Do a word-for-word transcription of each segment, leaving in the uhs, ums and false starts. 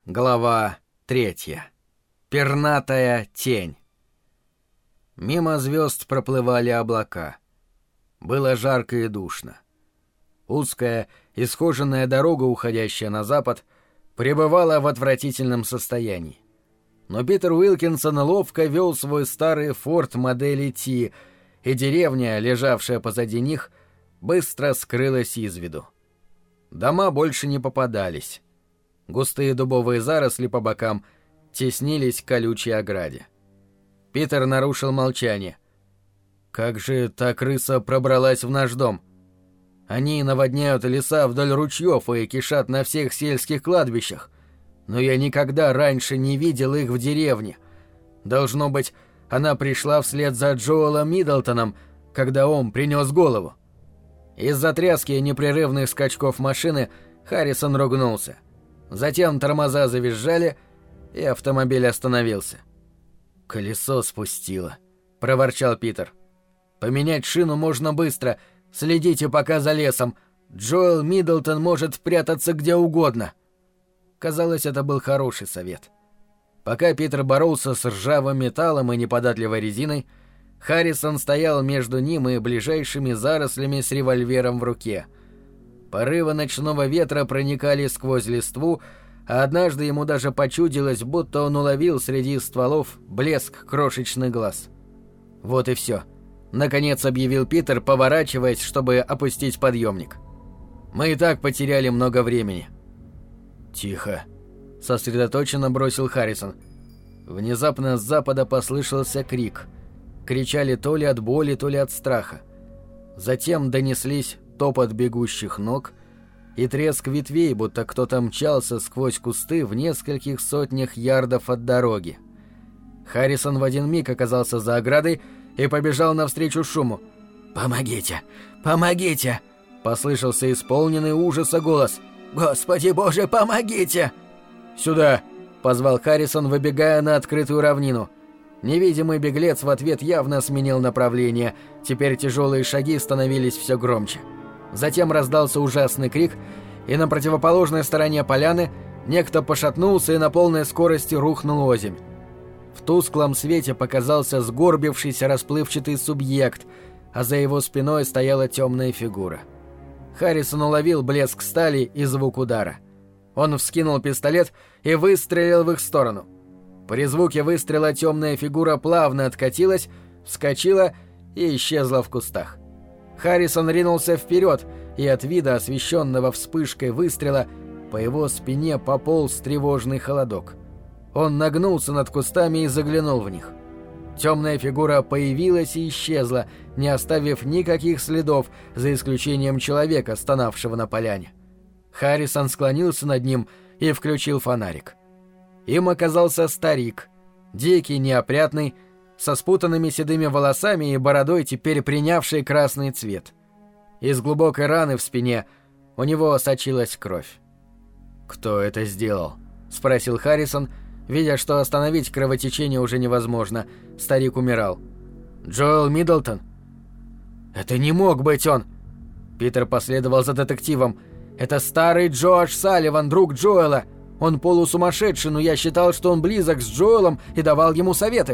Глава третья. Пернатая тень. Мимо звезд проплывали облака. Было жарко и душно. Узкая, исхоженная дорога, уходящая на запад, пребывала в отвратительном состоянии. Но Питер Уилкинсон ловко вел свой старый форт модели Ти, и деревня, лежавшая позади них, быстро скрылась из виду. Дома больше не попадались. Густые дубовые заросли по бокам теснились к колючей ограде. Питер нарушил молчание. «Как же та крыса пробралась в наш дом? Они наводняют леса вдоль ручьев и кишат на всех сельских кладбищах. Но я никогда раньше не видел их в деревне. Должно быть, она пришла вслед за Джоэлом Миддлтоном, когда он принес голову». Из-за тряски и непрерывных скачков машины Харрисон ругнулся. Затем тормоза завизжали, и автомобиль остановился. «Колесо спустило», — проворчал Питер. «Поменять шину можно быстро. Следите пока за лесом. Джоэл Миддлтон может прятаться где угодно». Казалось, это был хороший совет. Пока Питер боролся с ржавым металлом и неподатливой резиной, Харрисон стоял между ним и ближайшими зарослями с револьвером в руке. Порывы ночного ветра проникали сквозь листву, а однажды ему даже почудилось, будто он уловил среди стволов блеск крошечных глаз. «Вот и все», — наконец объявил Питер, поворачиваясь, чтобы опустить подъемник. «Мы и так потеряли много времени». «Тихо», — сосредоточенно бросил Харрисон. Внезапно с запада послышался крик. Кричали то ли от боли, то ли от страха. Затем донеслись топот бегущих ног и треск ветвей, будто кто-то мчался сквозь кусты в нескольких сотнях ярдов от дороги. Харрисон в один миг оказался за оградой и побежал навстречу шуму. «Помогите! Помогите!» — послышался исполненный ужаса голос. «Господи Боже, помогите!» «Сюда!» — позвал Харрисон, выбегая на открытую равнину. Невидимый беглец в ответ явно сменил направление. Теперь тяжелые шаги становились все громче. Затем раздался ужасный крик, и на противоположной стороне поляны некто пошатнулся и на полной скорости рухнул озимь. В тусклом свете показался сгорбившийся расплывчатый субъект, а за его спиной стояла темная фигура. Харрисон уловил блеск стали и звук удара. Он вскинул пистолет и выстрелил в их сторону. При звуке выстрела темная фигура плавно откатилась, вскочила и исчезла в кустах. Харрисон ринулся вперед, и от вида, освещенного вспышкой выстрела, по его спине пополз тревожный холодок. Он нагнулся над кустами и заглянул в них. Темная фигура появилась и исчезла, не оставив никаких следов, за исключением человека, стонавшего на поляне. Харрисон склонился над ним и включил фонарик. Им оказался старик, дикий, неопрятный, со спутанными седыми волосами и бородой, теперь принявший красный цвет. Из глубокой раны в спине у него сочилась кровь. «Кто это сделал?» — спросил Харрисон, видя, что остановить кровотечение уже невозможно. Старик умирал. «Джоэл Миддлтон?» «Это не мог быть он!» Питер последовал за детективом. «Это старый Джоаш Салливан, друг Джоэла. Он полусумасшедший, но я считал, что он близок с Джоэлом и давал ему советы».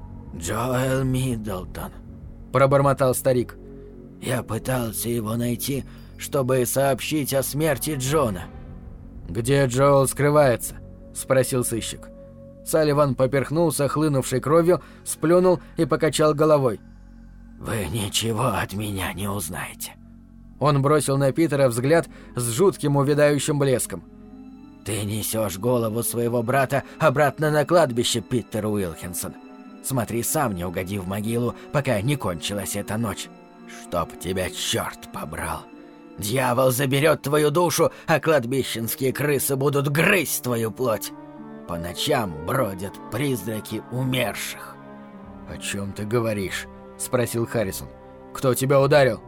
«Джоэл Миддлтон», — пробормотал старик. «Я пытался его найти, чтобы сообщить о смерти Джона». «Где Джоэл скрывается?» — спросил сыщик. Салливан поперхнулся хлынувшей кровью, сплюнул и покачал головой. «Вы ничего от меня не узнаете». Он бросил на Питера взгляд с жутким увядающим блеском. «Ты несешь голову своего брата обратно на кладбище, Питер Уилкинсон. Смотри сам, не угоди в могилу, пока не кончилась эта ночь. Чтоб тебя черт побрал. Дьявол заберет твою душу, а кладбищенские крысы будут грызть твою плоть. По ночам бродят призраки умерших». «О чем ты говоришь?» — спросил Харрисон. «Кто тебя ударил?»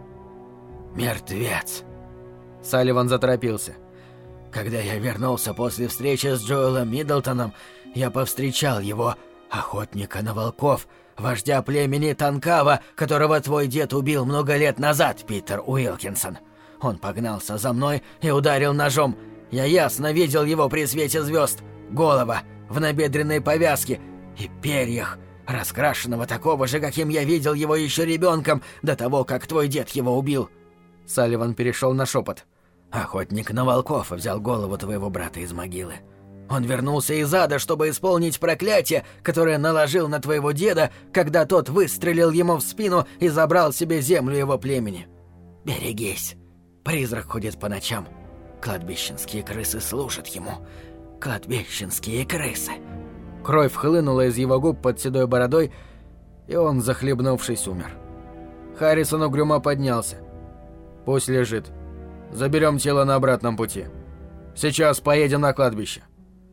«Мертвец». Салливан заторопился. «Когда я вернулся после встречи с Джоэлом Миддлтоном, я повстречал его, охотника на волков, вождя племени Танкава, которого твой дед убил много лет назад, Питер Уилкинсон. Он погнался за мной и ударил ножом. Я ясно видел его при свете звезд. голова в набедренной повязке и перьях, раскрашенного такого же, каким я видел его еще ребенком до того, как твой дед его убил». Салливан перешел на шепот. «Охотник на волков взял голову твоего брата из могилы. Он вернулся из ада, чтобы исполнить проклятие, которое наложил на твоего деда, когда тот выстрелил ему в спину и забрал себе землю его племени. Берегись. Призрак ходит по ночам. Кладбищенские крысы служат ему. Кладбищенские крысы». Кровь хлынула из его губ под седой бородой, и он, захлебнувшись, умер. Харрисон угрюмо поднялся. «Пусть лежит. Заберем тело на обратном пути. Сейчас поедем на кладбище».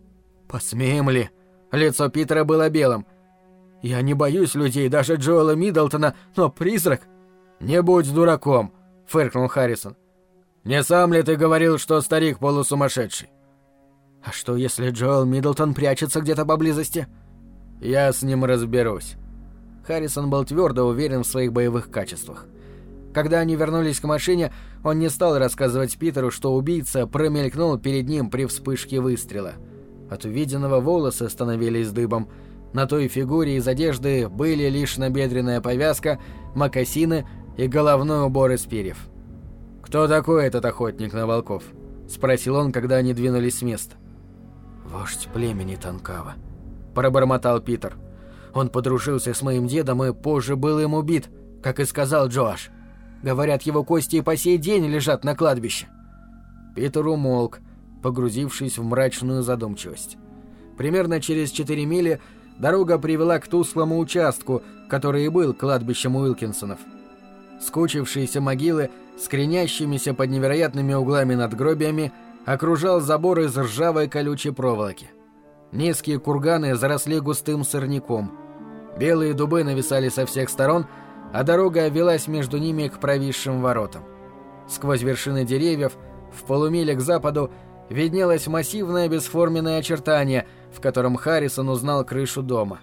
«Посмеем ли?» Лицо Питера было белым. «Я не боюсь людей, даже Джоэла Миддлтона, но призрак...» «Не будь дураком», — фыркнул Харрисон. «Не сам ли ты говорил, что старик полусумасшедший?» «А что, если Джоэл Миддлтон прячется где-то поблизости?» «Я с ним разберусь». Харрисон был твердо уверен в своих боевых качествах. Когда они вернулись к машине, он не стал рассказывать Питеру, что убийца промелькнул перед ним при вспышке выстрела. От увиденного волосы становились дыбом. На той фигуре из одежды были лишь набедренная повязка, мокасины и головной убор из перьев. «Кто такой этот охотник на волков?» — спросил он, когда они двинулись с места. «Вождь племени Танкава», — пробормотал Питер. «Он подружился с моим дедом и позже был им убит, как и сказал Джоаш. Говорят, его кости и по сей день лежат на кладбище». Питер умолк, погрузившись в мрачную задумчивость. Примерно через четыре мили дорога привела к тусклому участку, который и был кладбищем Уилкинсонов. Скучившиеся могилы с кренящимися под невероятными углами надгробиями окружал забор из ржавой колючей проволоки. Низкие курганы заросли густым сорняком. Белые дубы нависали со всех сторон, а дорога велась между ними к провисшим воротам. Сквозь вершины деревьев, в полумиле к западу, виднелось массивное бесформенное очертание, в котором Харрисон узнал крышу дома.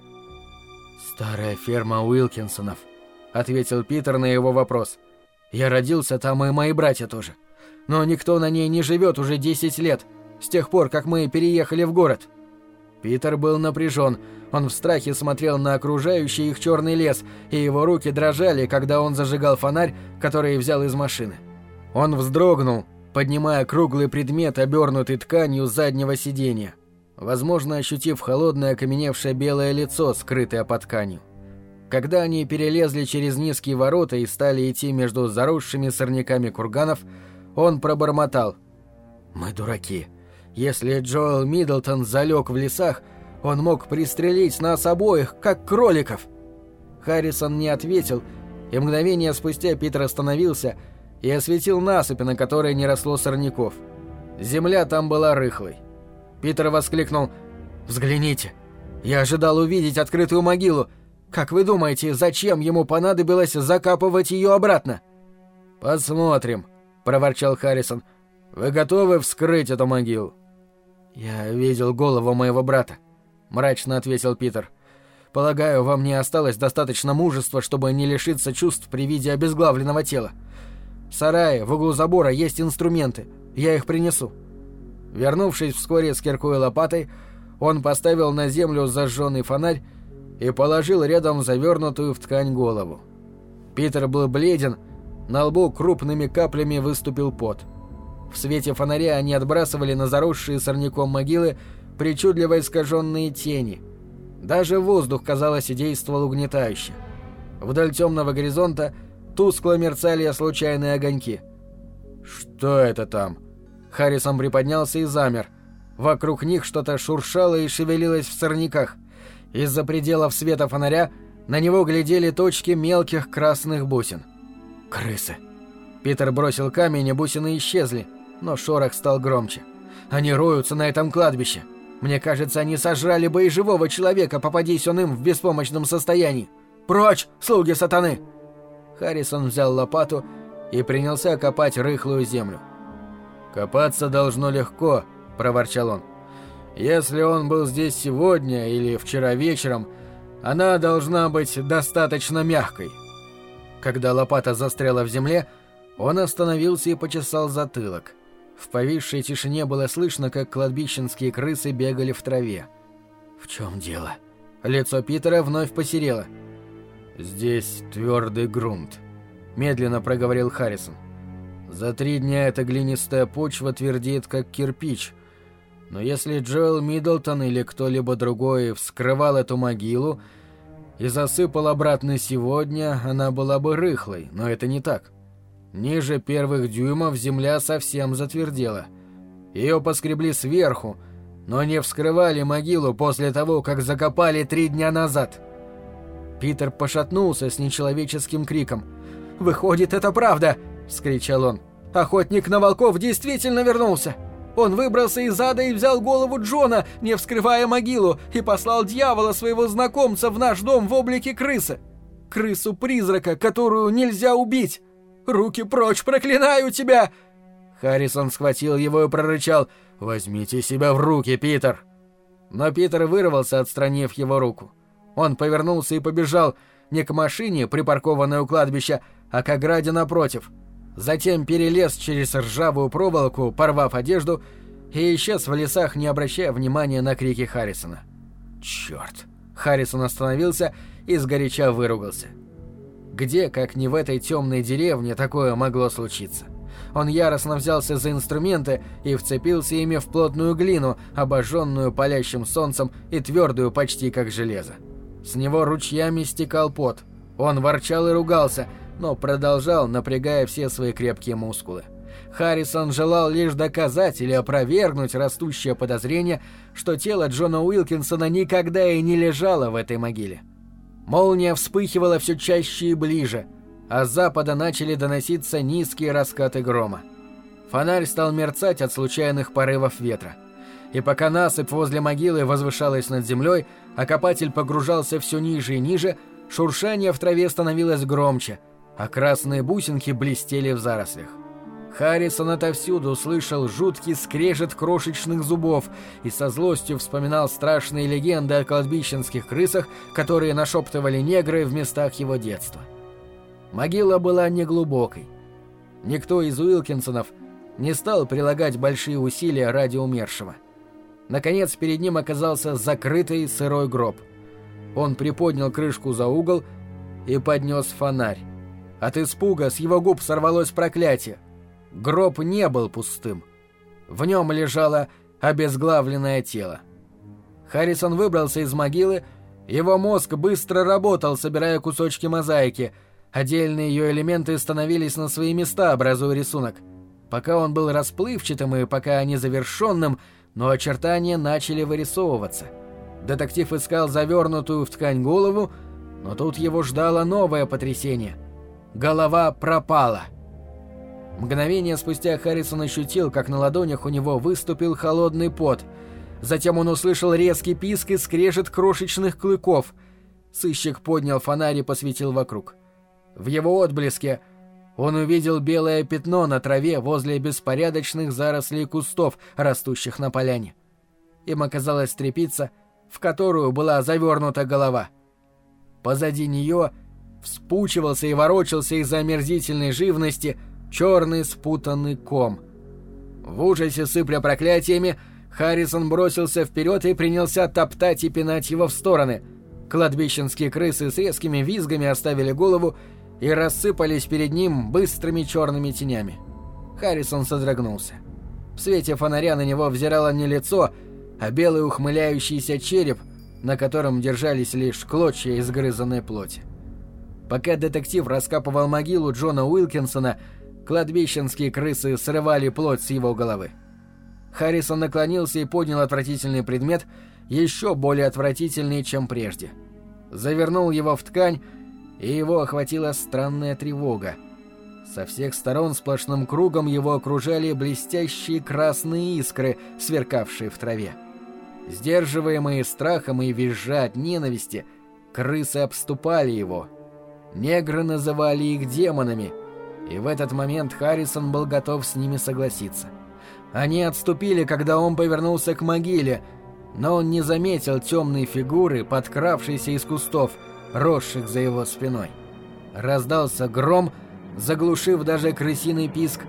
«Старая ферма Уилкинсонов», — ответил Питер на его вопрос. «Я родился там, и мои братья тоже. Но никто на ней не живет уже десять лет, с тех пор, как мы переехали в город». Питер был напряжен. Он в страхе смотрел на окружающий их черный лес, и его руки дрожали, когда он зажигал фонарь, который взял из машины. Он вздрогнул, поднимая круглый предмет, обернутый тканью заднего сиденья, возможно, ощутив холодное окаменевшее белое лицо, скрытое под тканью. Когда они перелезли через низкие ворота и стали идти между заросшими сорняками курганов, он пробормотал: «Мы дураки. Если Джоэл Миддлтон залег в лесах, он мог пристрелить нас обоих, как кроликов». Харрисон не ответил, и мгновение спустя Питер остановился и осветил насыпь, на которой не росло сорняков. Земля там была рыхлой. Питер воскликнул: «Взгляните! Я ожидал увидеть открытую могилу. Как вы думаете, зачем ему понадобилось закапывать ее обратно?» «Посмотрим», — проворчал Харрисон. «Вы готовы вскрыть эту могилу?» «Я видел голову моего брата», — мрачно ответил Питер. «Полагаю, во мне осталось достаточно мужества, чтобы не лишиться чувств при виде обезглавленного тела. В сарае в углу забора есть инструменты. Я их принесу». Вернувшись вскоре с киркой и лопатой, он поставил на землю зажженный фонарь и положил рядом завернутую в ткань голову. Питер был бледен, на лбу крупными каплями выступил пот. В свете фонаря они отбрасывали на заросшие сорняком могилы причудливо искаженные тени. Даже воздух, казалось, действовал угнетающе. Вдоль темного горизонта тускло мерцали случайные огоньки. «Что это там?» Харрисон приподнялся и замер. Вокруг них что-то шуршало и шевелилось в сорняках. Из-за пределов света фонаря на него глядели точки мелких красных бусин. «Крысы!» Питер бросил камень, и бусины исчезли, но шорох стал громче. «Они роются на этом кладбище. Мне кажется, они сожрали бы и живого человека, попадись он им в беспомощном состоянии. Прочь, слуги сатаны!» Харрисон взял лопату и принялся копать рыхлую землю. «Копаться должно легко», — проворчал он. «Если он был здесь сегодня или вчера вечером, она должна быть достаточно мягкой». Когда лопата застряла в земле, он остановился и почесал затылок. В повисшей тишине было слышно, как кладбищенские крысы бегали в траве. «В чем дело?» Лицо Питера вновь посерело. «Здесь твердый грунт», — медленно проговорил Харрисон. «За три дня эта глинистая почва твердеет, как кирпич. Но если Джоэл Миддлтон или кто-либо другой вскрывал эту могилу и засыпал обратно сегодня, она была бы рыхлой, но это не так. Ниже первых дюймов земля совсем затвердела. Ее поскребли сверху, но не вскрывали могилу после того, как закопали три дня назад». Питер пошатнулся с нечеловеческим криком. «Выходит, это правда!» — вскричал он. «Охотник на волков действительно вернулся! Он выбрался из ада и взял голову Джона, не вскрывая могилу, и послал дьявола, своего знакомца, в наш дом в облике крысы! Крысу-призрака, которую нельзя убить! Руки прочь, проклинаю тебя!» Харрисон схватил его и прорычал: «Возьмите себя в руки, Питер!» Но Питер вырвался, отстранив его руку. Он повернулся и побежал не к машине, припаркованной у кладбища, а к ограде напротив. Затем перелез через ржавую проволоку, порвав одежду, и исчез в лесах, не обращая внимания на крики Харрисона. «Черт!» Харрисон остановился и сгоряча выругался. Где, как не в этой темной деревне, такое могло случиться? Он яростно взялся за инструменты и вцепился ими в плотную глину, обожженную палящим солнцем и твердую почти как железо. С него ручьями стекал пот. Он ворчал и ругался, но продолжал, напрягая все свои крепкие мускулы. Харрисон желал лишь доказать или опровергнуть растущее подозрение, что тело Джона Уилкинсона никогда и не лежало в этой могиле. Молния вспыхивала все чаще и ближе, а с запада начали доноситься низкие раскаты грома. Фонарь стал мерцать от случайных порывов ветра. И пока насыпь возле могилы возвышалась над землей, а копатель погружался все ниже и ниже, шуршание в траве становилось громче, а красные бусинки блестели в зарослях. Харрисон отовсюду услышал жуткий скрежет крошечных зубов и со злостью вспоминал страшные легенды о кладбищенских крысах, которые нашептывали негры в местах его детства. Могила была неглубокой. Никто из Уилкинсонов не стал прилагать большие усилия ради умершего. Наконец перед ним оказался закрытый сырой гроб. Он приподнял крышку за угол и поднес фонарь. От испуга с его губ сорвалось проклятие. Гроб не был пустым. В нем лежало обезглавленное тело. Харрисон выбрался из могилы, его мозг быстро работал, собирая кусочки мозаики. Отдельные ее элементы становились на свои места, образуя рисунок. Пока он был расплывчатым и пока незавершенным, но очертания начали вырисовываться. Детектив искал завернутую в ткань голову, но тут его ждало новое потрясение. Голова пропала. Мгновение спустя Харрисон ощутил, как на ладонях у него выступил холодный пот. Затем он услышал резкий писк и скрежет крошечных клыков. Сыщик поднял фонарь и посветил вокруг. В его отблеске он увидел белое пятно на траве возле беспорядочных зарослей кустов, растущих на поляне. Им оказалась тряпица, в которую была завернута голова. Позади нее вспучивался и ворочался из-за омерзительной живности черный спутанный ком. В ужасе, сыпля проклятиями, Харрисон бросился вперед и принялся топтать и пинать его в стороны. Кладбищенские крысы с резкими визгами оставили голову и рассыпались перед ним быстрыми черными тенями. Харрисон содрогнулся. В свете фонаря на него взирало не лицо, а белый ухмыляющийся череп, на котором держались лишь клочья изгрызанной плоти. Пока детектив раскапывал могилу Джона Уилкинсона, кладбищенские крысы срывали плоть с его головы. Харрисон наклонился и поднял отвратительный предмет, еще более отвратительный, чем прежде. Завернул его в ткань, и его охватила странная тревога. Со всех сторон сплошным кругом его окружали блестящие красные искры, сверкавшие в траве. Сдерживаемые страхом и визжа от ненависти, крысы обступали его. Негры называли их демонами, и в этот момент Харрисон был готов с ними согласиться. Они отступили, когда он повернулся к могиле, но он не заметил темной фигуры, подкравшейся из кустов, росших за его спиной. Раздался гром, заглушив даже крысиный писк,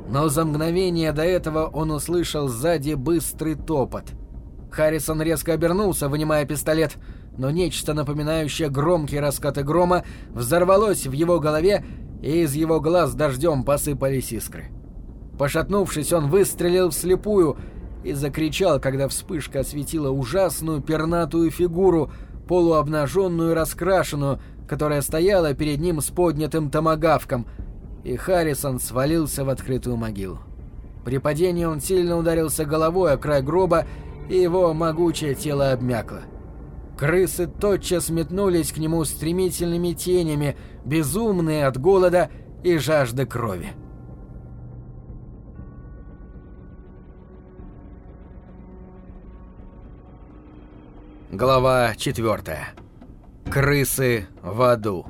Но за мгновение до этого он услышал сзади быстрый топот. Харрисон резко обернулся, вынимая пистолет, но нечто напоминающее громкие раскаты грома взорвалось в его голове, и из его глаз дождем посыпались искры. Пошатнувшись, он выстрелил вслепую и закричал, когда вспышка осветила ужасную пернатую фигуру, полуобнаженную и раскрашенную, которая стояла перед ним с поднятым томагавком, и Харрисон свалился в открытую могилу. При падении он сильно ударился головой о край гроба, и его могучее тело обмякло. Крысы тотчас метнулись к нему стремительными тенями, безумные от голода и жажды крови. Глава четвертая. Крысы в аду.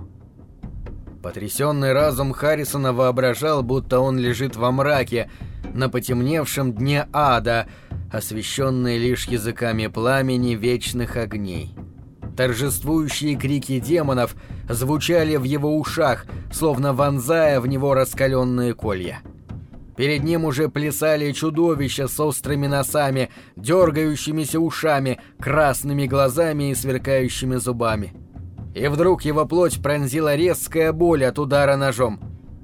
Потрясенный разум Харрисона воображал, будто он лежит во мраке, на потемневшем дне ада, освещенный лишь языками пламени вечных огней. Торжествующие крики демонов звучали в его ушах, словно вонзая в него раскаленные колья. Перед ним уже плясали чудовища с острыми носами, дергающимися ушами, красными глазами и сверкающими зубами. И вдруг его плоть пронзила резкая боль от удара ножом.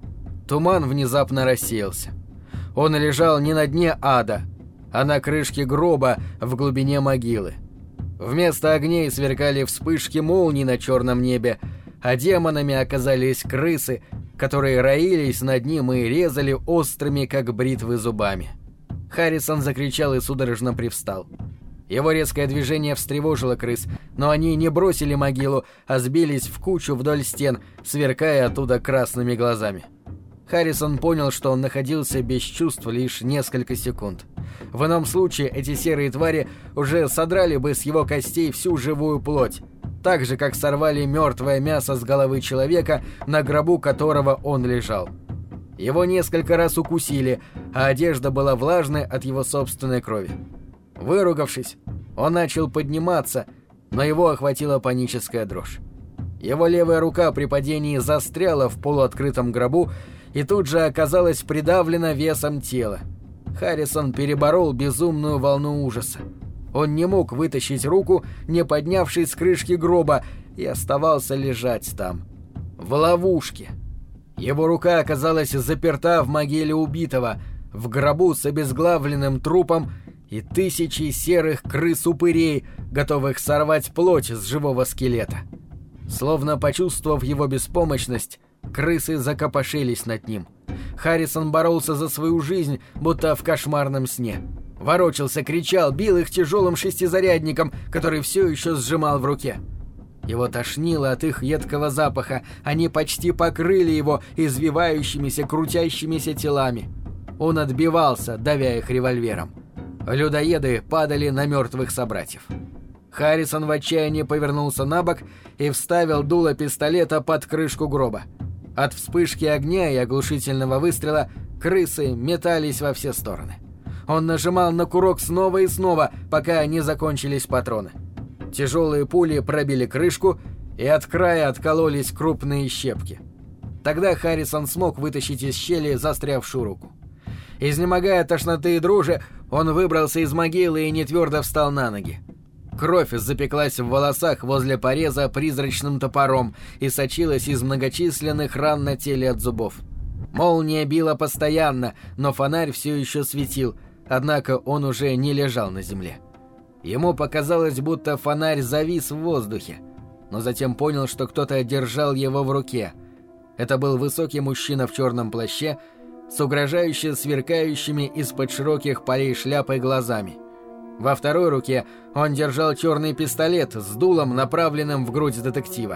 Туман внезапно рассеялся. Он лежал не на дне ада, а на крышке гроба в глубине могилы. Вместо огней сверкали вспышки молний на черном небе, а демонами оказались крысы, которые роились над ним и резали острыми, как бритвы, зубами. Харрисон закричал и судорожно привстал. Его резкое движение встревожило крыс, но они не бросили могилу, а сбились в кучу вдоль стен, сверкая оттуда красными глазами. Харрисон понял, что он находился без чувств лишь несколько секунд. В ином случае эти серые твари уже содрали бы с его костей всю живую плоть, так же, как сорвали мертвое мясо с головы человека, на гробу которого он лежал. Его несколько раз укусили, а одежда была влажной от его собственной крови. Выругавшись, он начал подниматься, но его охватила паническая дрожь. Его левая рука при падении застряла в полуоткрытом гробу и тут же оказалась придавлена весом тела. Харрисон переборол безумную волну ужаса. Он не мог вытащить руку, не поднявшись с крышки гроба, и оставался лежать там, в ловушке. Его рука оказалась заперта в могиле убитого, в гробу с обезглавленным трупом и тысячей серых крыс-упырей, готовых сорвать плоть с живого скелета. Словно почувствовав его беспомощность, крысы закопошились над ним. Харрисон боролся за свою жизнь, будто в кошмарном сне. Ворочался, кричал, бил их тяжелым шестизарядником, который все еще сжимал в руке. Его тошнило от их едкого запаха, они почти покрыли его извивающимися, крутящимися телами. Он отбивался, давя их револьвером. Людоеды падали на мертвых собратьев. Харрисон в отчаянии повернулся на бок и вставил дуло пистолета под крышку гроба. От вспышки огня и оглушительного выстрела крысы метались во все стороны. Он нажимал на курок снова и снова, пока не закончились патроны. Тяжелые пули пробили крышку, и от края откололись крупные щепки. Тогда Харрисон смог вытащить из щели застрявшую руку. Изнемогая от тошноты и дрожи, он выбрался из могилы и нетвердо встал на ноги. Кровь запеклась в волосах возле пореза призрачным топором и сочилась из многочисленных ран на теле от зубов. Молния била постоянно, но фонарь все еще светил, однако он уже не лежал на земле. Ему показалось, будто фонарь завис в воздухе, но затем понял, что кто-то держал его в руке. Это был высокий мужчина в черном плаще с угрожающе сверкающими из-под широких полей шляпой глазами. Во второй руке он держал черный пистолет с дулом, направленным в грудь детектива.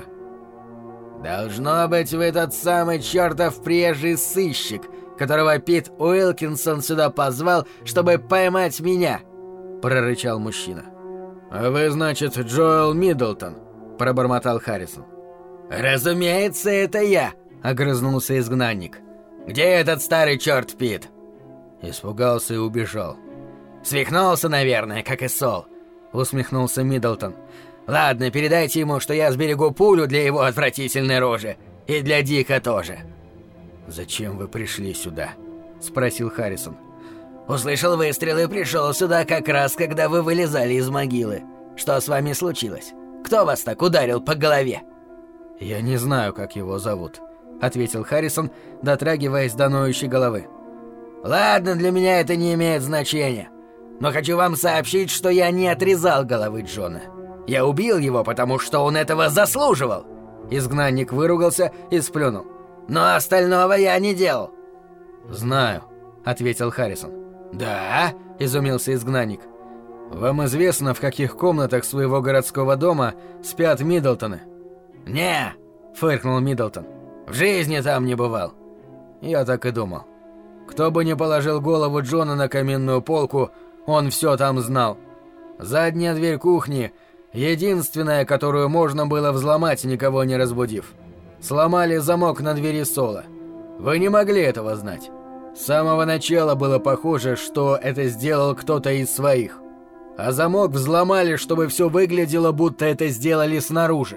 «Должно быть, вы тот самый чертов приезжий сыщик, которого Пит Уилкинсон сюда позвал, чтобы поймать меня!» — прорычал мужчина. «А вы, значит, Джоэл Миддлтон?» — пробормотал Харрисон. «Разумеется, это я!» — огрызнулся изгнанник. «Где этот старый черт Пит?» Испугался и убежал. «Свихнулся, наверное, как и Сол», — усмехнулся Миддлтон. «Ладно, передайте ему, что я сберегу пулю для его отвратительной рожи. И для Дика тоже». «Зачем вы пришли сюда?» — спросил Харрисон. «Услышал выстрелы и пришел сюда как раз, когда вы вылезали из могилы. Что с вами случилось? Кто вас так ударил по голове?» «Я не знаю, как его зовут», — ответил Харрисон, дотрагиваясь до ноющей головы. «Ладно, для меня это не имеет значения. Но хочу вам сообщить, что я не отрезал головы Джона. Я убил его, потому что он этого заслуживал!» Изгнанник выругался и сплюнул. «Но остального я не делал!» «Знаю», — ответил Харрисон. «Да?» — изумился изгнанник. «Вам известно, в каких комнатах своего городского дома спят Миддлтоны?» «Не!» — фыркнул Миддлтон. «В жизни там не бывал». «Я так и думал. Кто бы ни положил голову Джона на каминную полку, он все там знал. Задняя дверь кухни — единственная, которую можно было взломать, никого не разбудив. Сломали замок на двери Соло. Вы не могли этого знать. С самого начала было похоже, что это сделал кто-то из своих. А замок взломали, чтобы все выглядело, будто это сделали снаружи.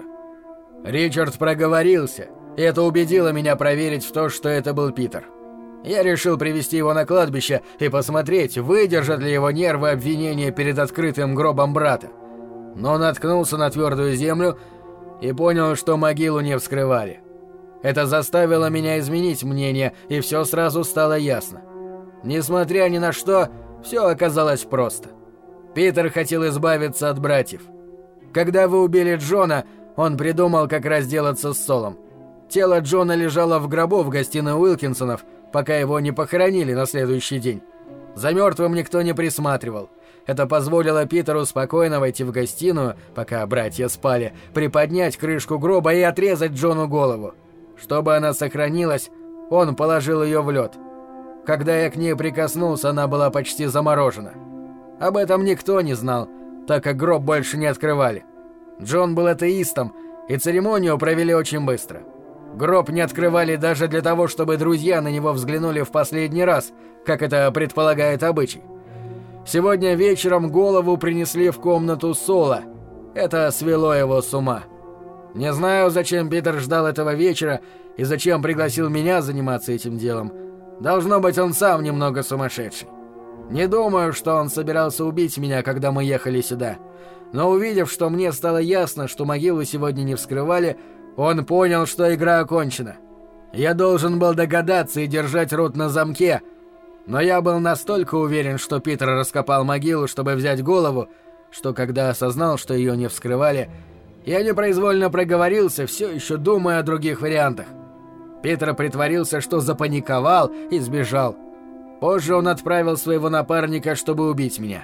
Ричард проговорился, и это убедило меня проверить в то, что это был Питер. Я решил привести его на кладбище и посмотреть, выдержат ли его нервы обвинения перед открытым гробом брата. Но наткнулся на твердую землю и понял, что могилу не вскрывали. Это заставило меня изменить мнение, и все сразу стало ясно. Несмотря ни на что, все оказалось просто. Питер хотел избавиться от братьев. Когда вы убили Джона, он придумал, как разделаться с Солом. Тело Джона лежало в гробу в гостиной Уилкинсонов, пока его не похоронили на следующий день. За мертвым никто не присматривал. Это позволило Питеру спокойно войти в гостиную, пока братья спали, приподнять крышку гроба и отрезать Джону голову. Чтобы она сохранилась, он положил ее в лед. Когда я к ней прикоснулся, она была почти заморожена. Об этом никто не знал, так как гроб больше не открывали. Джон был атеистом, и церемонию провели очень быстро. Гроб не открывали даже для того, чтобы друзья на него взглянули в последний раз, как это предполагает обычай. Сегодня вечером голову принесли в комнату Соло. Это свело его с ума. Не знаю, зачем Питер ждал этого вечера и зачем пригласил меня заниматься этим делом. Должно быть, он сам немного сумасшедший. Не думаю, что он собирался убить меня, когда мы ехали сюда. Но увидев, что мне стало ясно, что могилу сегодня не вскрывали, он понял, что игра окончена. Я должен был догадаться и держать рот на замке, но я был настолько уверен, что Питер раскопал могилу, чтобы взять голову, что когда осознал, что ее не вскрывали, я непроизвольно проговорился, все еще думая о других вариантах. Питер притворился, что запаниковал и сбежал. Позже он отправил своего напарника, чтобы убить меня.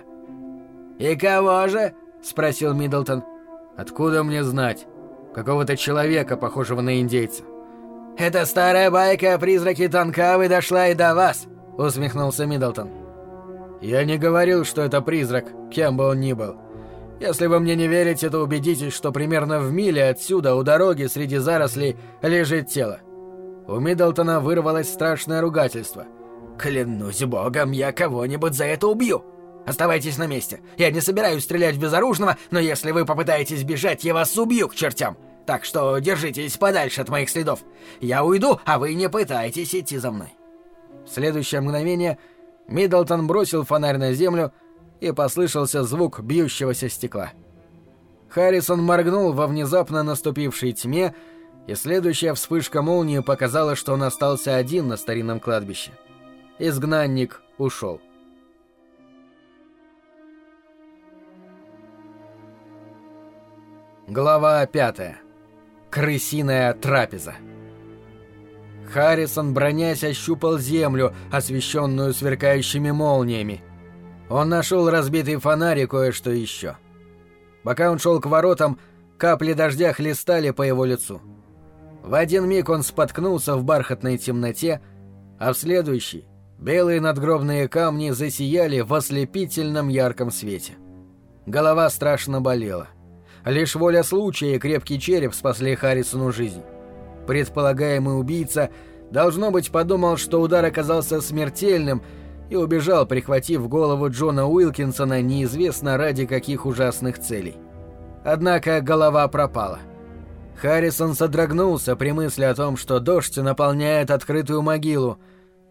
«И кого же?» — спросил Миддлтон. «Откуда мне знать? Какого-то человека, похожего на индейца». «Эта старая байка о призраке Тонкавы дошла и до вас», — усмехнулся Миддлтон. «Я не говорил, что это призрак, кем бы он ни был. Если вы мне не верите, то убедитесь, что примерно в миле отсюда, у дороги, среди зарослей, лежит тело». У Миддлтона вырвалось страшное ругательство. «Клянусь богом, я кого-нибудь за это убью! Оставайтесь на месте. Я не собираюсь стрелять в безоружного, но если вы попытаетесь бежать, я вас убью к чертям. Так что держитесь подальше от моих следов. Я уйду, а вы не пытайтесь идти за мной». В следующее мгновение Миддлтон бросил фонарь на землю, и послышался звук бьющегося стекла. Харрисон моргнул во внезапно наступившей тьме, и следующая вспышка молнии показала, что он остался один на старинном кладбище. Изгнанник ушел. Глава пятая. Крысиная трапеза. Харрисон, бронясь, ощупал землю, освещенную сверкающими молниями. Он нашел разбитый фонарь и кое-что еще. Пока он шел к воротам, капли дождя хлестали по его лицу. В один миг он споткнулся в бархатной темноте, а в следующий белые надгробные камни засияли в ослепительном ярком свете. Голова страшно болела. Лишь воля случая и крепкий череп спасли Харрисону жизнь. Предполагаемый убийца, должно быть, подумал, что удар оказался смертельным, и убежал, прихватив голову Джона Уилкинсона неизвестно ради каких ужасных целей. Однако голова пропала. Харрисон содрогнулся при мысли о том, что дождь наполняет открытую могилу,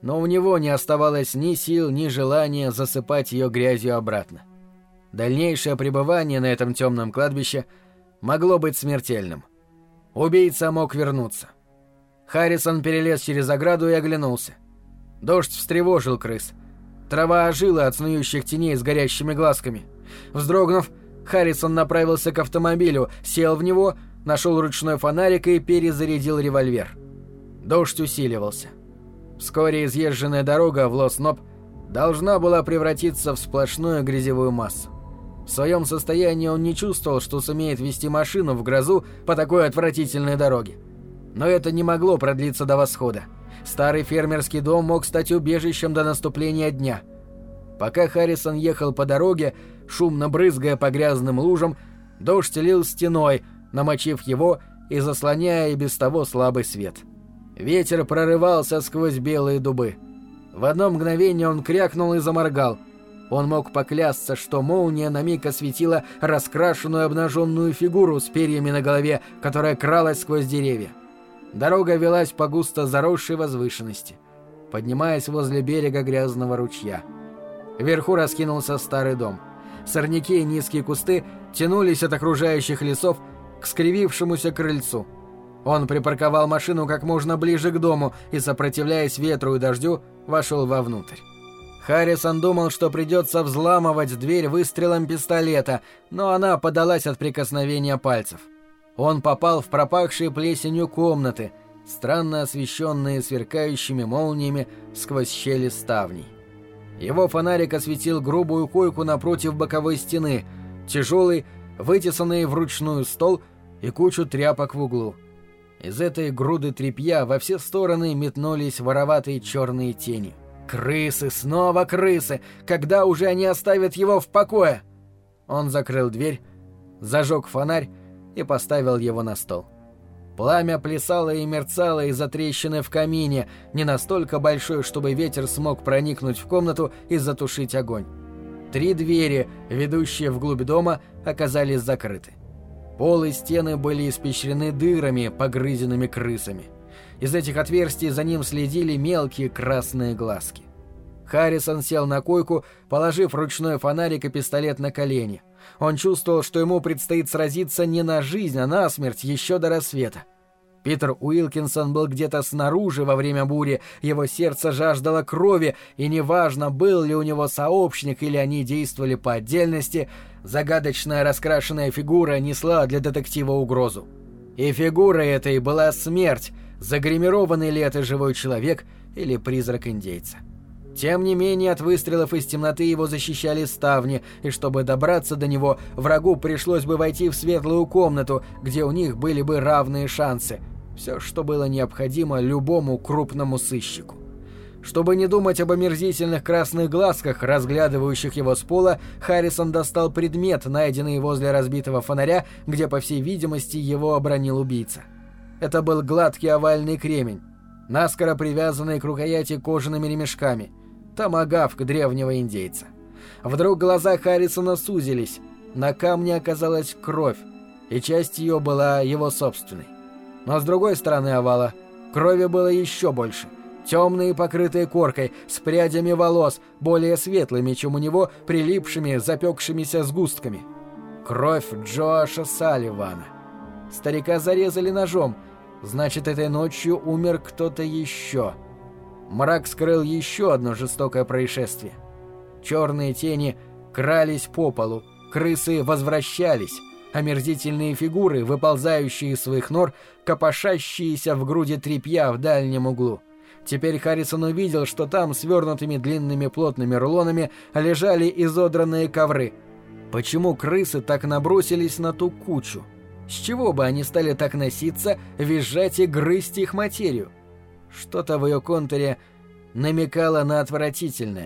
но у него не оставалось ни сил, ни желания засыпать ее грязью обратно. Дальнейшее пребывание на этом темном кладбище могло быть смертельным. Убийца мог вернуться. Харрисон перелез через ограду и оглянулся. Дождь встревожил крыс. Трава ожила от снующих теней с горящими глазками. Вздрогнув, Харрисон направился к автомобилю, сел в него, нашел ручной фонарик и перезарядил револьвер. Дождь усиливался. Вскоре изъезженная дорога в Лос-Ноб должна была превратиться в сплошную грязевую массу. В своем состоянии он не чувствовал, что сумеет вести машину в грозу по такой отвратительной дороге. Но это не могло продлиться до восхода. Старый фермерский дом мог стать убежищем до наступления дня. Пока Харрисон ехал по дороге, шумно брызгая по грязным лужам, дождь лил стеной, намочив его и заслоняя и без того слабый свет. Ветер прорывался сквозь белые дубы. В одно мгновение он крякнул и заморгал. Он мог поклясться, что молния на миг осветила раскрашенную обнаженную фигуру с перьями на голове, которая кралась сквозь деревья. Дорога велась по густо заросшей возвышенности, поднимаясь возле берега грязного ручья. Вверху раскинулся старый дом. Сорняки и низкие кусты тянулись от окружающих лесов к скривившемуся крыльцу. Он припарковал машину как можно ближе к дому и, сопротивляясь ветру и дождю, вошел вовнутрь. Харрисон думал, что придется взламывать дверь выстрелом пистолета, но она подалась от прикосновения пальцев. Он попал в пропахшие плесенью комнаты, странно освещенные сверкающими молниями сквозь щели ставней. Его фонарик осветил грубую койку напротив боковой стены, тяжелый, вытесанный вручную стол и кучу тряпок в углу. Из этой груды тряпья во все стороны метнулись вороватые черные тени. Крысы, снова крысы! Когда уже они оставят его в покое? Он закрыл дверь, зажег фонарь и поставил его на стол. Пламя плясало и мерцало из-за трещины в камине, не настолько большой, чтобы ветер смог проникнуть в комнату и затушить огонь. Три двери, ведущие вглубь дома, оказались закрыты. Пол и стены были испещрены дырами, погрызенными крысами. Из этих отверстий за ним следили мелкие красные глазки. Харрисон сел на койку, положив ручной фонарик и пистолет на колени. Он чувствовал, что ему предстоит сразиться не на жизнь, а на смерть еще до рассвета. Питер Уилкинсон был где-то снаружи во время бури, его сердце жаждало крови, и неважно, был ли у него сообщник или они действовали по отдельности, загадочная раскрашенная фигура несла для детектива угрозу. И фигурой этой была смерть, загримированный ли это живой человек или призрак индейца. Тем не менее, от выстрелов из темноты его защищали ставни, и чтобы добраться до него, врагу пришлось бы войти в светлую комнату, где у них были бы равные шансы. Все, что было необходимо любому крупному сыщику. Чтобы не думать об омерзительных красных глазках, разглядывающих его с пола, Харрисон достал предмет, найденный возле разбитого фонаря, где, по всей видимости, его обронил убийца. Это был гладкий овальный кремень, наскоро привязанный к рукояти кожаными ремешками, томагавк древнего индейца. Вдруг глаза Харрисона сузились, на камне оказалась кровь, и часть ее была его собственной. Но с другой стороны овала крови было еще больше, темные, покрытые коркой, с прядями волос, более светлыми, чем у него, прилипшими, запекшимися сгустками. Кровь Джоаша Салливана. Старика зарезали ножом, значит, этой ночью умер кто-то еще. Мрак скрыл еще одно жестокое происшествие. Черные тени крались по полу, крысы возвращались, омерзительные фигуры, выползающие из своих нор, копошащиеся в груди тряпья в дальнем углу. Теперь Харрисон увидел, что там свернутыми длинными плотными рулонами лежали изодранные ковры. Почему крысы так набросились на ту кучу? С чего бы они стали так носиться, визжать и грызть их материю? Что-то в ее контуре намекало на отвратительное.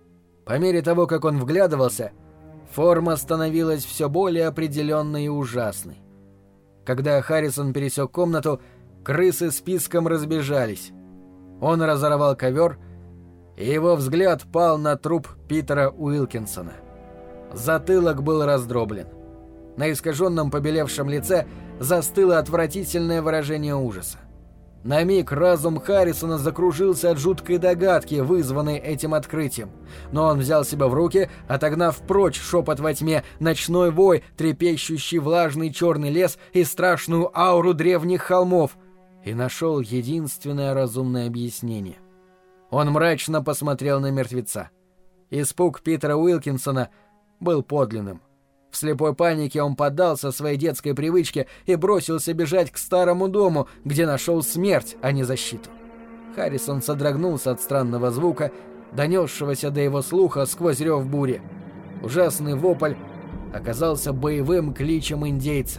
По мере того, как он вглядывался, форма становилась все более определенной и ужасной. Когда Харрисон пересек комнату, крысы списком разбежались. Он разорвал ковер, и его взгляд пал на труп Питера Уилкинсона. Затылок был раздроблен. На искаженном побелевшем лице застыло отвратительное выражение ужаса. На миг разум Харрисона закружился от жуткой догадки, вызванной этим открытием. Но он взял себя в руки, отогнав прочь шепот во тьме, ночной вой, трепещущий влажный черный лес и страшную ауру древних холмов, и нашел единственное разумное объяснение. Он мрачно посмотрел на мертвеца. Испуг Питера Уилкинсона был подлинным. В слепой панике он поддался своей детской привычке и бросился бежать к старому дому, где нашел смерть, а не защиту. Харрисон содрогнулся от странного звука, донесшегося до его слуха сквозь рев бури. Ужасный вопль оказался боевым кличем индейца.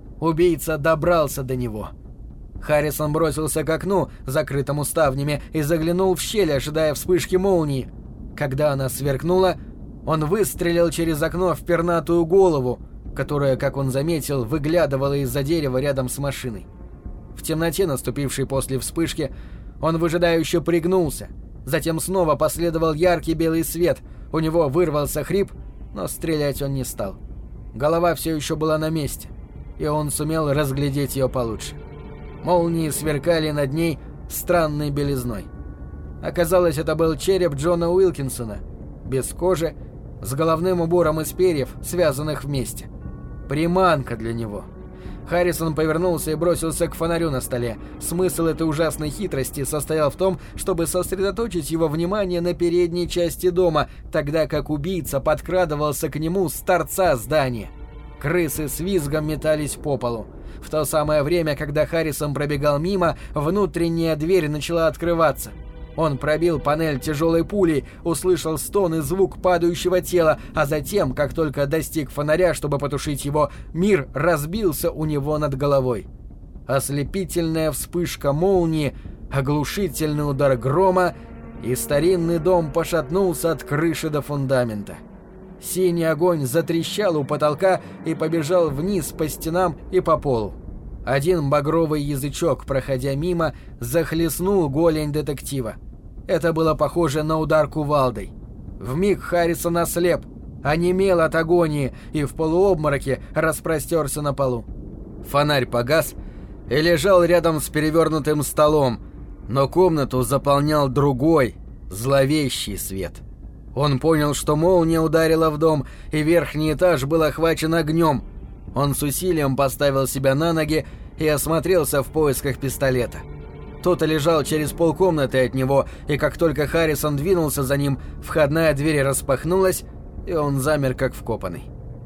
Убийца добрался до него. Харрисон бросился к окну, закрытому ставнями, и заглянул в щель, ожидая вспышки молнии. Когда она сверкнула, он выстрелил через окно в пернатую голову, которая, как он заметил, выглядывала из-за дерева рядом с машиной. В темноте, наступившей после вспышки, он выжидающе пригнулся. Затем снова последовал яркий белый свет. У него вырвался хрип, но стрелять он не стал. Голова все еще была на месте, и он сумел разглядеть ее получше. Молнии сверкали над ней странной белизной. Оказалось, это был череп Джона Уилкинсона, без кожи, с головным убором из перьев, связанных вместе. Приманка для него. Харрисон повернулся и бросился к фонарю на столе. Смысл этой ужасной хитрости состоял в том, чтобы сосредоточить его внимание на передней части дома, тогда как убийца подкрадывался к нему с торца здания. Крысы с визгом метались по полу. В то самое время, когда Харрисон пробегал мимо, внутренняя дверь начала открываться. Он пробил панель тяжелой пулей, услышал стон и звук падающего тела, а затем, как только достиг фонаря, чтобы потушить его, мир разбился у него над головой. Ослепительная вспышка молнии, оглушительный удар грома, и старинный дом пошатнулся от крыши до фундамента. Синий огонь затрещал у потолка и побежал вниз по стенам и по полу. Один багровый язычок, проходя мимо, захлестнул голень детектива. Это было похоже на удар кувалдой. Вмиг Харрисон ослеп, онемел от агонии и в полуобмороке распростерся на полу. Фонарь погас и лежал рядом с перевернутым столом, но комнату заполнял другой, зловещий свет. Он понял, что молния ударила в дом, и верхний этаж был охвачен огнем. Он с усилием поставил себя на ноги и осмотрелся в поисках пистолета. Тот лежал через полкомнаты от него, и как только Харрисон двинулся за ним, входная дверь распахнулась, и он замер как вкопанный.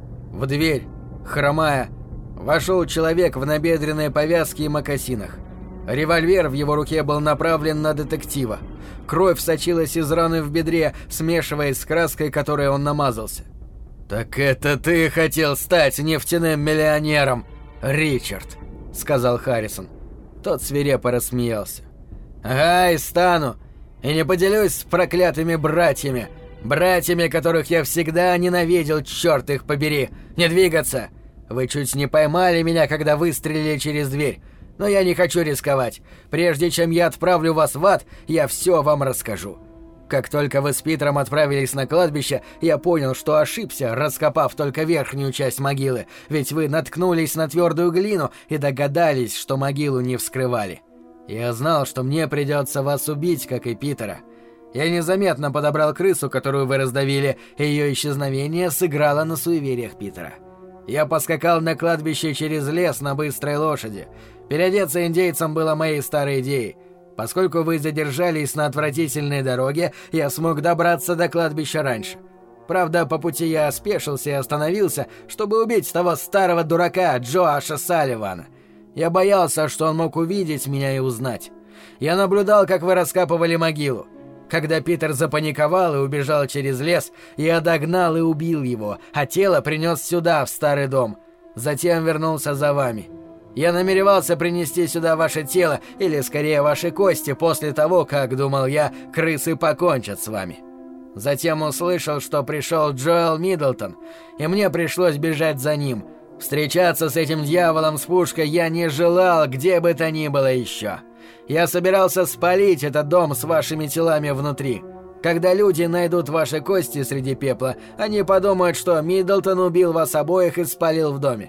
В дверь, хромая, вошел человек в набедренной повязке и мокасинах. Револьвер в его руке был направлен на детектива. Кровь сочилась из раны в бедре, смешиваясь с краской, которой он намазался. «Так это ты хотел стать нефтяным миллионером, Ричард», — сказал Харрисон. Тот свирепо рассмеялся. «Ага, и стану. И не поделюсь с проклятыми братьями. Братьями, которых я всегда ненавидел, черт их побери. Не двигаться. Вы чуть не поймали меня, когда выстрелили через дверь. Но я не хочу рисковать. Прежде чем я отправлю вас в ад, я все вам расскажу. Как только вы с Питером отправились на кладбище, я понял, что ошибся, раскопав только верхнюю часть могилы, ведь вы наткнулись на твердую глину и догадались, что могилу не вскрывали. Я знал, что мне придется вас убить, как и Питера. Я незаметно подобрал крысу, которую вы раздавили, и ее исчезновение сыграло на суевериях Питера. Я поскакал на кладбище через лес на быстрой лошади. Переодеться индейцем было моей старой идеей. Поскольку вы задержались на отвратительной дороге, я смог добраться до кладбища раньше. Правда, по пути я спешился и остановился, чтобы убить того старого дурака Джоаша Салливана. Я боялся, что он мог увидеть меня и узнать. Я наблюдал, как вы раскапывали могилу. Когда Питер запаниковал и убежал через лес, я догнал и убил его, а тело принес сюда, в старый дом. Затем вернулся за вами. Я намеревался принести сюда ваше тело, или скорее ваши кости, после того, как, думал я, крысы покончат с вами. Затем услышал, что пришел Джоэл Миддлтон, и мне пришлось бежать за ним. Встречаться с этим дьяволом с пушкой я не желал, где бы то ни было еще. Я собирался спалить этот дом с вашими телами внутри. Когда люди найдут ваши кости среди пепла, они подумают, что Миддлтон убил вас обоих и спалил в доме.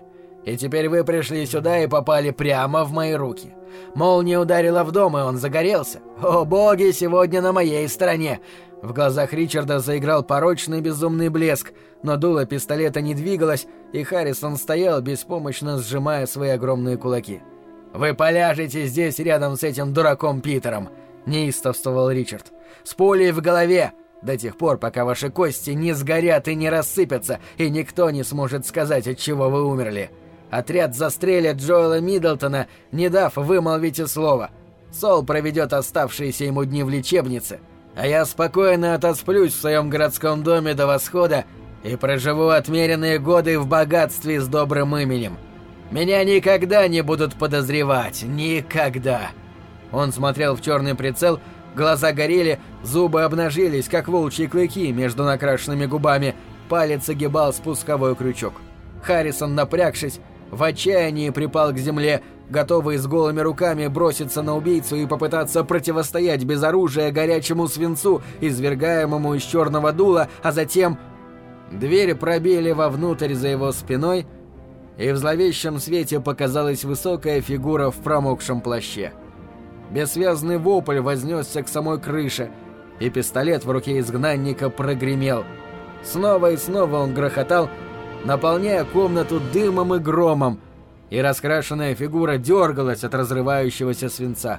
И теперь вы пришли сюда и попали прямо в мои руки. Молния ударила в дом, и он загорелся. О боги, сегодня на моей стороне!» В глазах Ричарда заиграл порочный безумный блеск, но дуло пистолета не двигалось, и Харрисон стоял, беспомощно сжимая свои огромные кулаки. «Вы поляжете здесь рядом с этим дураком Питером!» — неистовствовал Ричард. «С пулей в голове! До тех пор, пока ваши кости не сгорят и не рассыпятся, и никто не сможет сказать, от чего вы умерли. Отряд застрелит Джоэла Миддлтона, не дав вымолвить и слова. Сол проведет оставшиеся ему дни в лечебнице, а я спокойно отосплюсь в своем городском доме до восхода и проживу отмеренные годы в богатстве с добрым именем. Меня никогда не будут подозревать, никогда!» Он смотрел в черный прицел, глаза горели, зубы обнажились, как волчьи клыки между накрашенными губами, палец огибал спусковой крючок. Харрисон, напрягшись, в отчаянии припал к земле, готовый с голыми руками броситься на убийцу и попытаться противостоять без оружия горячему свинцу, извергаемому из черного дула, а затем... Дверь пробили вовнутрь за его спиной, и в зловещем свете показалась высокая фигура в промокшем плаще. Бессвязный вопль вознесся к самой крыше, и пистолет в руке изгнанника прогремел. Снова и снова он грохотал, наполняя комнату дымом и громом, и раскрашенная фигура дергалась от разрывающегося свинца.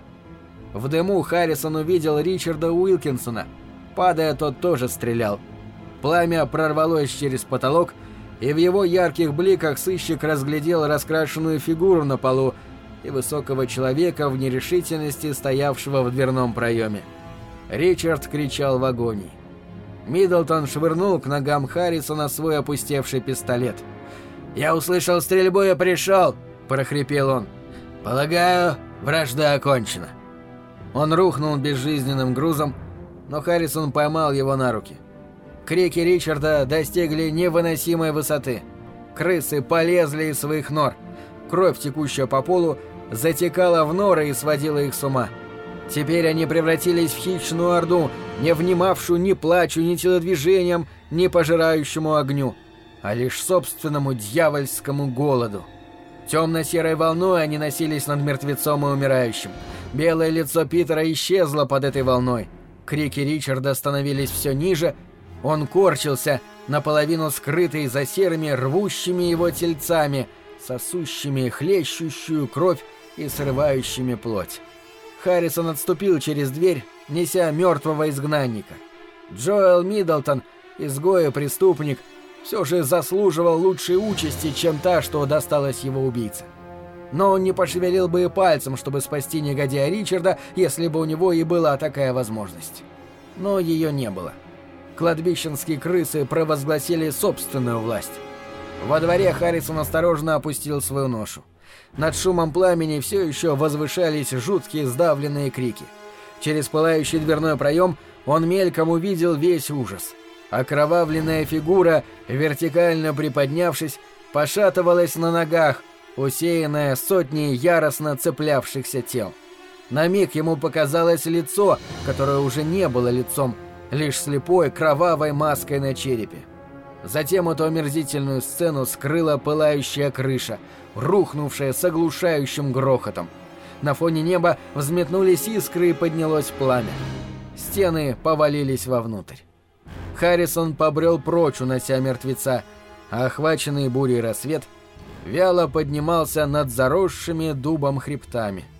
В дыму Харрисон увидел Ричарда Уилкинсона. Падая, тот тоже стрелял. Пламя прорвалось через потолок, и в его ярких бликах сыщик разглядел раскрашенную фигуру на полу и высокого человека в нерешительности, стоявшего в дверном проеме. Ричард кричал в агонии. Миддлтон швырнул к ногам Харрисона свой опустевший пистолет. «Я услышал стрельбу и пришел!» – прохрипел он. «Полагаю, вражда окончена». Он рухнул безжизненным грузом, но Харрисон поймал его на руки. Крики Ричарда достигли невыносимой высоты. Крысы полезли из своих нор. Кровь, текущая по полу, затекала в норы и сводила их с ума. Теперь они превратились в хищную орду, не внимавшую ни плачу, ни телодвижениям, ни пожирающему огню, а лишь собственному дьявольскому голоду. Темно-серой волной они носились над мертвецом и умирающим. Белое лицо Питера исчезло под этой волной. Крики Ричарда становились все ниже. Он корчился, наполовину скрытый за серыми рвущими его тельцами, сосущими хлещущую кровь и срывающими плоть. Харрисон отступил через дверь, неся мертвого изгнанника. Джоэл Миддлтон, изгой и преступник, все же заслуживал лучшей участи, чем та, что досталась его убийце. Но он не пошевелил бы и пальцем, чтобы спасти негодяя Ричарда, если бы у него и была такая возможность. Но ее не было. Кладбищенские крысы провозгласили собственную власть. Во дворе Харрисон осторожно опустил свою ношу. Над шумом пламени все еще возвышались жуткие сдавленные крики. Через пылающий дверной проем он мельком увидел весь ужас. Окровавленная фигура, вертикально приподнявшись, пошатывалась на ногах, усеянная сотней яростно цеплявшихся тел. На миг ему показалось лицо, которое уже не было лицом, лишь слепой кровавой маской на черепе. Затем эту омерзительную сцену скрыла пылающая крыша, рухнувшая с оглушающим грохотом. На фоне неба взметнулись искры и поднялось пламя. Стены повалились вовнутрь. Харрисон побрел прочь, унося мертвеца, а охваченный бурей рассвет вяло поднимался над заросшими дубом хребтами.